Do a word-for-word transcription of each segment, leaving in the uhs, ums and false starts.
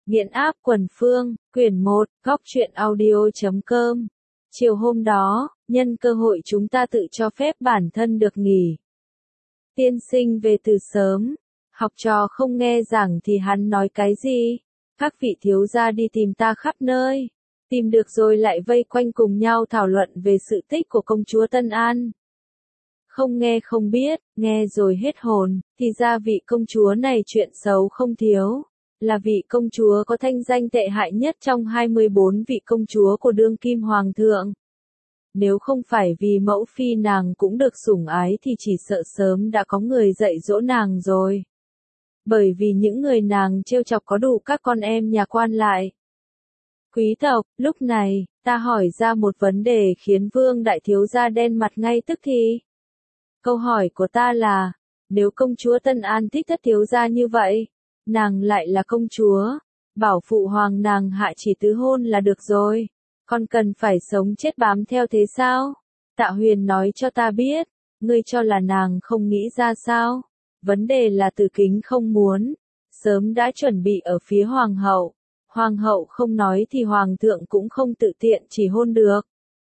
Nghiện áp quần phương, quyển một, góc truyện audio chấm com. Chiều hôm đó, nhân cơ hội chúng ta tự cho phép bản thân được nghỉ. Tiên sinh về từ sớm, học trò không nghe giảng thì hắn nói cái gì? Các vị thiếu gia đi tìm ta khắp nơi, tìm được rồi lại vây quanh cùng nhau thảo luận về sự tích của công chúa Tân An. Không nghe không biết, nghe rồi hết hồn, thì ra vị công chúa này chuyện xấu không thiếu. Là vị công chúa có thanh danh tệ hại nhất trong hai mươi bốn vị công chúa của đương kim hoàng thượng. Nếu không phải vì mẫu phi nàng cũng được sủng ái thì chỉ sợ sớm đã có người dạy dỗ nàng rồi. Bởi vì những người nàng trêu chọc có đủ các con em nhà quan lại. Quý tộc, lúc này, ta hỏi ra một vấn đề khiến vương đại thiếu gia đen mặt ngay tức thì. Câu hỏi của ta là, nếu công chúa Tân An thích thất thiếu gia như vậy, nàng lại là công chúa, bảo phụ hoàng nàng hạ chỉ tứ hôn là được rồi, còn cần phải sống chết bám theo thế sao? Tạ Huyền nói cho ta biết, ngươi cho là nàng không nghĩ ra sao? Vấn đề là Từ Kính không muốn, sớm đã chuẩn bị ở phía hoàng hậu, hoàng hậu không nói thì hoàng thượng cũng không tự tiện chỉ hôn được.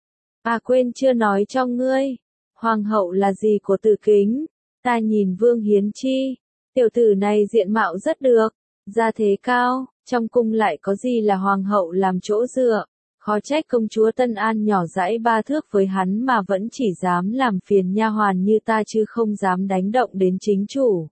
À quên chưa nói cho ngươi, hoàng hậu là gì của Từ Kính? Ta nhìn Vương Hiến Chi, tiểu tử này diện mạo rất được, gia thế cao, trong cung lại có gì là hoàng hậu làm chỗ dựa, khó trách công chúa Tân An nhỏ dãi ba thước với hắn mà vẫn chỉ dám làm phiền nha hoàn như ta chứ không dám đánh động đến chính chủ.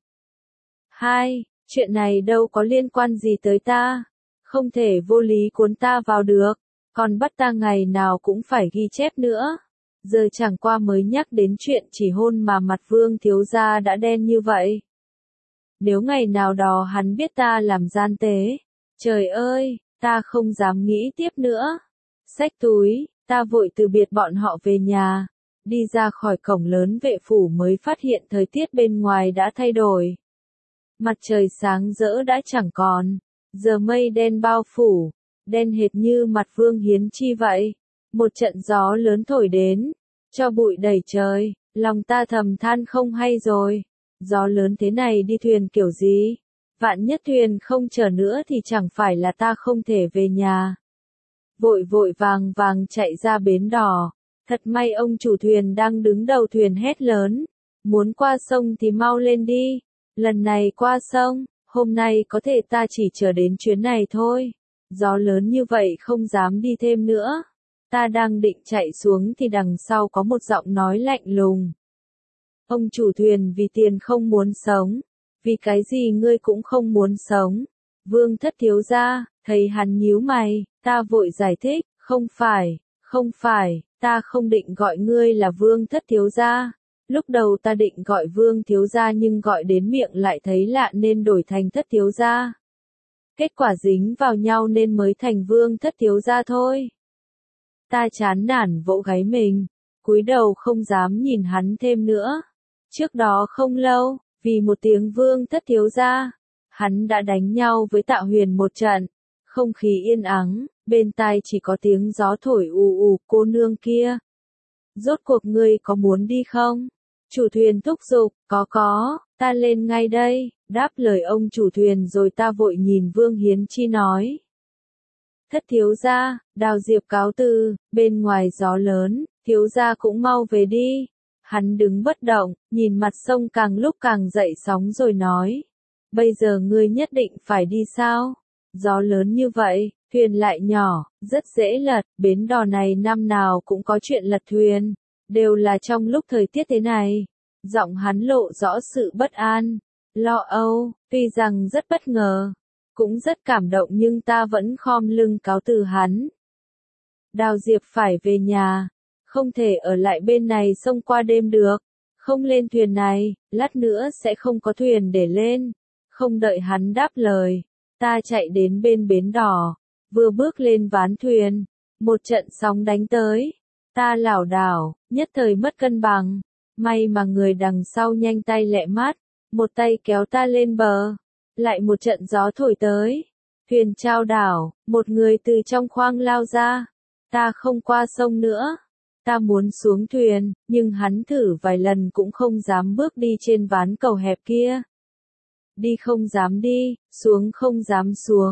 Hai, chuyện này đâu có liên quan gì tới ta, không thể vô lý cuốn ta vào được, còn bắt ta ngày nào cũng phải ghi chép nữa. Giờ chẳng qua mới nhắc đến chuyện chỉ hôn mà mặt Vương thiếu gia đã đen như vậy. Nếu ngày nào đó hắn biết ta làm gian tế, trời ơi, ta không dám nghĩ tiếp nữa. Xách túi, ta vội từ biệt bọn họ về nhà, đi ra khỏi cổng lớn vệ phủ mới phát hiện thời tiết bên ngoài đã thay đổi. Mặt trời sáng rỡ đã chẳng còn, giờ mây đen bao phủ, đen hệt như mặt Vương Hiến Chi vậy. Một trận gió lớn thổi đến, cho bụi đầy trời, lòng ta thầm than không hay rồi. Gió lớn thế này đi thuyền kiểu gì? Vạn nhất thuyền không chở nữa thì chẳng phải là ta không thể về nhà. Vội vội vàng vàng chạy ra bến đò. Thật may ông chủ thuyền đang đứng đầu thuyền hét lớn. Muốn qua sông thì mau lên đi. Lần này qua sông, hôm nay có thể ta chỉ chờ đến chuyến này thôi. Gió lớn như vậy không dám đi thêm nữa. Ta đang định chạy xuống thì đằng sau có một giọng nói lạnh lùng. Ông chủ thuyền vì tiền không muốn sống, vì cái gì ngươi cũng không muốn sống. Vương thất thiếu gia, thấy hắn nhíu mày, ta vội giải thích, không phải, không phải, ta không định gọi ngươi là vương thất thiếu gia. Lúc đầu ta định gọi vương thiếu gia nhưng gọi đến miệng lại thấy lạ nên đổi thành thất thiếu gia. Kết quả dính vào nhau nên mới thành vương thất thiếu gia thôi. Ta chán nản vỗ gáy mình, cúi đầu không dám nhìn hắn thêm nữa. Trước đó không lâu, vì một tiếng vương thất thiếu gia, hắn đã đánh nhau với Tạ Huyền một trận. Không khí yên ắng, bên tai chỉ có tiếng gió thổi ù ù. Cô nương kia, rốt cuộc ngươi có muốn đi không? Chủ thuyền thúc giục, có có, ta lên ngay đây, đáp lời ông chủ thuyền rồi ta vội nhìn Vương Hiến Chi nói. Thất thiếu gia, Đào Diệp cáo từ, bên ngoài gió lớn, thiếu gia cũng mau về đi. Hắn đứng bất động, nhìn mặt sông càng lúc càng dậy sóng rồi nói. Bây giờ ngươi nhất định phải đi sao? Gió lớn như vậy, thuyền lại nhỏ, rất dễ lật, bến đò này năm nào cũng có chuyện lật thuyền. Đều là trong lúc thời tiết thế này. Giọng hắn lộ rõ sự bất an, lo âu, tuy rằng rất bất ngờ, cũng rất cảm động nhưng ta vẫn khom lưng cáo từ hắn. Đào Diệp phải về nhà. Không thể ở lại bên này sông qua đêm được, không lên thuyền này, lát nữa sẽ không có thuyền để lên. Không đợi hắn đáp lời, ta chạy đến bên bến đò, vừa bước lên ván thuyền, một trận sóng đánh tới, ta lảo đảo, nhất thời mất cân bằng, may mà người đằng sau nhanh tay lẹ mắt, một tay kéo ta lên bờ, lại một trận gió thổi tới, thuyền chao đảo, một người từ trong khoang lao ra, ta không qua sông nữa. Ta muốn xuống thuyền, nhưng hắn thử vài lần cũng không dám bước đi trên ván cầu hẹp kia. Đi không dám đi, xuống không dám xuống,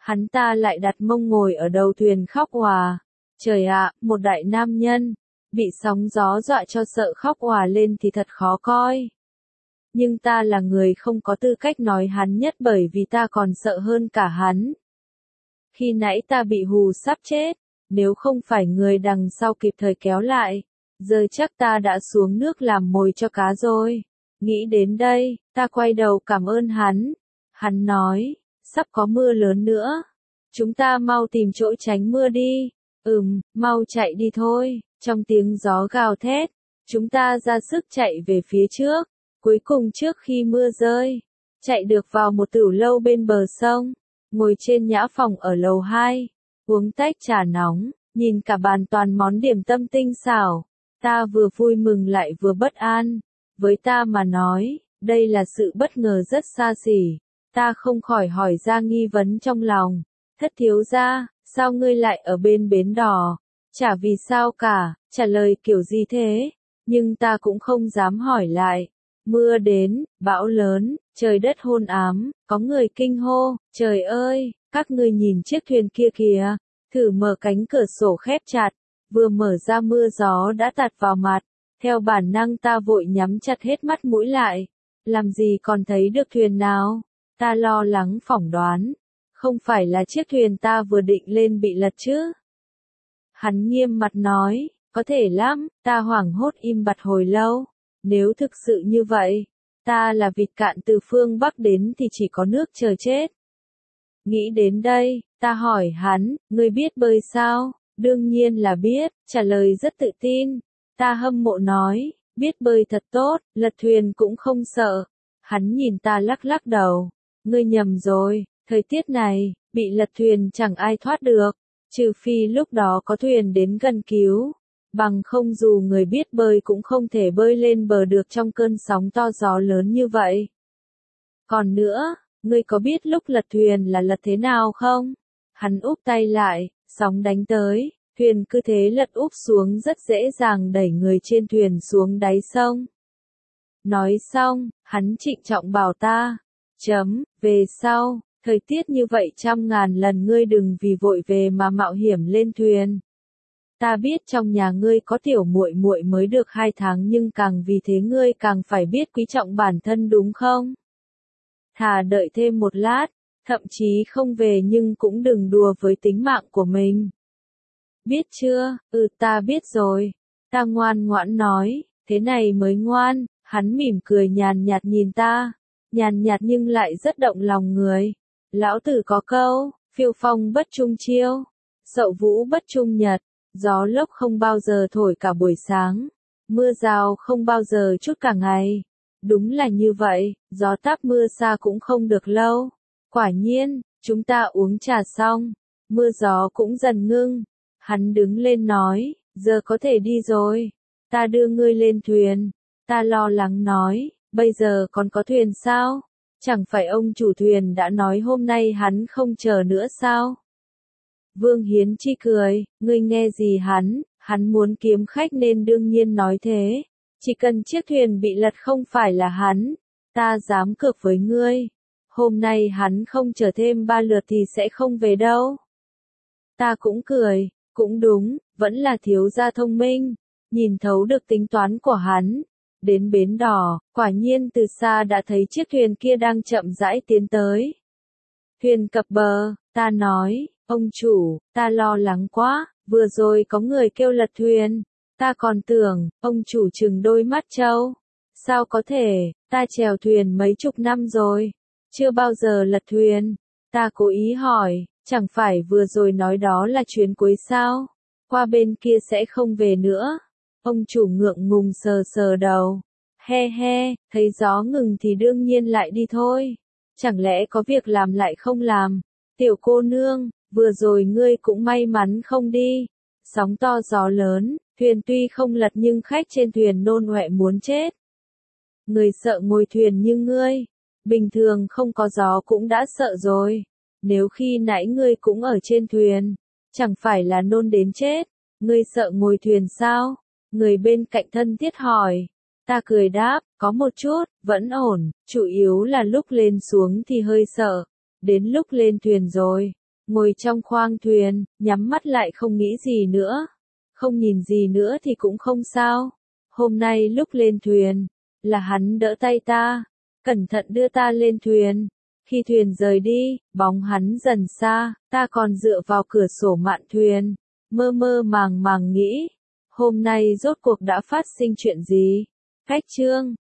Hắn ta lại đặt mông ngồi ở đầu thuyền khóc òa. Trời ạ, một đại nam nhân, bị sóng gió dọa cho sợ khóc òa lên thì thật khó coi. Nhưng ta là người không có tư cách nói hắn nhất bởi vì ta còn sợ hơn cả hắn. Khi nãy ta bị hù sắp chết, nếu không phải người đằng sau kịp thời kéo lại, giờ chắc ta đã xuống nước làm mồi cho cá rồi. Nghĩ đến đây, ta quay đầu cảm ơn hắn. Hắn nói, sắp có mưa lớn nữa. Chúng ta mau tìm chỗ tránh mưa đi. Ừm, mau chạy đi thôi. Trong tiếng gió gào thét, chúng ta ra sức chạy về phía trước. Cuối cùng trước khi mưa rơi, chạy được vào một tửu lâu bên bờ sông, ngồi trên nhã phòng ở lầu hai, uống tách trà nóng, nhìn cả bàn toàn món điểm tâm tinh xảo. Ta vừa vui mừng lại vừa bất an. Với ta mà nói, đây là sự bất ngờ rất xa xỉ. Ta không khỏi hỏi ra nghi vấn trong lòng. Thất thiếu gia, sao ngươi lại ở bên bến đò? Chả vì sao cả, trả lời kiểu gì thế? Nhưng ta cũng không dám hỏi lại. Mưa đến, bão lớn, trời đất hôn ám, có người kinh hô, trời ơi, các ngươi nhìn chiếc thuyền kia kìa. Thử mở cánh cửa sổ khép chặt, vừa mở ra mưa gió đã tạt vào mặt. Theo bản năng ta vội nhắm chặt hết mắt mũi lại. Làm gì còn thấy được thuyền nào? Ta lo lắng phỏng đoán. Không phải là chiếc thuyền ta vừa định lên bị lật chứ? Hắn nghiêm mặt nói, có thể lắm. Ta hoảng hốt im bặt hồi lâu. Nếu thực sự như vậy, ta là vịt cạn từ phương Bắc đến thì chỉ có nước chờ chết. Nghĩ đến đây, ta hỏi hắn, ngươi biết bơi sao? Đương nhiên là biết, trả lời rất tự tin. Ta hâm mộ nói, biết bơi thật tốt, lật thuyền cũng không sợ. Hắn nhìn ta lắc lắc đầu, ngươi nhầm rồi, thời tiết này, bị lật thuyền chẳng ai thoát được, trừ phi lúc đó có thuyền đến gần cứu. Bằng không dù người biết bơi cũng không thể bơi lên bờ được trong cơn sóng to gió lớn như vậy. Còn nữa, ngươi có biết lúc lật thuyền là lật thế nào không? Hắn úp tay lại, sóng đánh tới, thuyền cứ thế lật úp xuống rất dễ dàng đẩy người trên thuyền xuống đáy sông. Nói xong, hắn trịnh trọng bảo ta, chấm, về sau, thời tiết như vậy trăm ngàn lần ngươi đừng vì vội về mà mạo hiểm lên thuyền. Ta biết trong nhà ngươi có tiểu muội muội mới được hai tháng nhưng càng vì thế ngươi càng phải biết quý trọng bản thân đúng không? Thà đợi thêm một lát, thậm chí không về nhưng cũng đừng đùa với tính mạng của mình. Biết chưa? Ừ ta biết rồi. Ta ngoan ngoãn nói, thế này mới ngoan. Hắn mỉm cười nhàn nhạt nhìn ta, nhàn nhạt nhưng lại rất động lòng người. Lão tử có câu, phiêu phong bất trung chiêu, sậu vũ bất trung nhật. Gió lốc không bao giờ thổi cả buổi sáng, mưa rào không bao giờ chút cả ngày. Đúng là như vậy, gió táp mưa xa cũng không được lâu. Quả nhiên, chúng ta uống trà xong, mưa gió cũng dần ngưng. Hắn đứng lên nói, giờ có thể đi rồi, ta đưa ngươi lên thuyền. Ta lo lắng nói, bây giờ còn có thuyền sao? Chẳng phải ông chủ thuyền đã nói hôm nay hắn không chờ nữa sao? Vương Hiến Chi cười, ngươi nghe gì hắn, hắn muốn kiếm khách nên đương nhiên nói thế. Chỉ cần chiếc thuyền bị lật không phải là hắn, ta dám cược với ngươi. Hôm nay hắn không chờ thêm ba lượt thì sẽ không về đâu. Ta cũng cười, cũng đúng, vẫn là thiếu gia thông minh, nhìn thấu được tính toán của hắn. Đến bến đò, quả nhiên từ xa đã thấy chiếc thuyền kia đang chậm rãi tiến tới. Thuyền cập bờ, ta nói, ông chủ, ta lo lắng quá, vừa rồi có người kêu lật thuyền. Ta còn tưởng, ông chủ trừng đôi mắt trâu. Sao có thể, ta chèo thuyền mấy chục năm rồi, chưa bao giờ lật thuyền. Ta cố ý hỏi, chẳng phải vừa rồi nói đó là chuyến cuối sao? Qua bên kia sẽ không về nữa. Ông chủ ngượng ngùng sờ sờ đầu. He he, thấy gió ngừng thì đương nhiên lại đi thôi. Chẳng lẽ có việc làm lại không làm? Tiểu cô nương, vừa rồi ngươi cũng may mắn không đi. Sóng to gió lớn, thuyền tuy không lật nhưng khách trên thuyền nôn ọe muốn chết. Người sợ ngồi thuyền như ngươi, bình thường không có gió cũng đã sợ rồi. Nếu khi nãy ngươi cũng ở trên thuyền, chẳng phải là nôn đến chết. Ngươi sợ ngồi thuyền sao? Người bên cạnh thân thiết hỏi. Ta cười đáp, có một chút, vẫn ổn, chủ yếu là lúc lên xuống thì hơi sợ. Đến lúc lên thuyền rồi, ngồi trong khoang thuyền, nhắm mắt lại không nghĩ gì nữa. Không nhìn gì nữa thì cũng không sao. Hôm nay lúc lên thuyền, là hắn đỡ tay ta, cẩn thận đưa ta lên thuyền. Khi thuyền rời đi, bóng hắn dần xa, ta còn dựa vào cửa sổ mạn thuyền, mơ mơ màng màng nghĩ, hôm nay rốt cuộc đã phát sinh chuyện gì? Cách chương